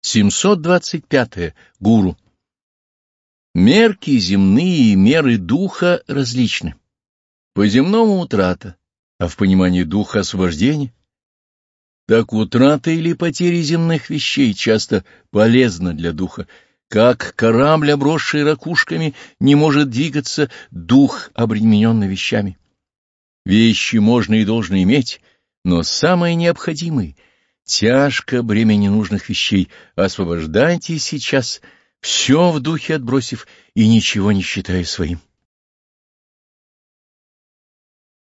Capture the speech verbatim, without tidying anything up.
семьсот двадцать пятое. Гуру. Мерки земные и меры духа различны. По земному утрата, а в понимании духа освобождение. Так утрата или потеря земных вещей часто полезна для духа. Как корабль, обросший ракушками, не может двигаться дух, обремененный вещами. Вещи можно и должно иметь, но самые необходимые — тяжко бремя ненужных вещей. Освобождайтесь сейчас, все в духе отбросив и ничего не считая своим.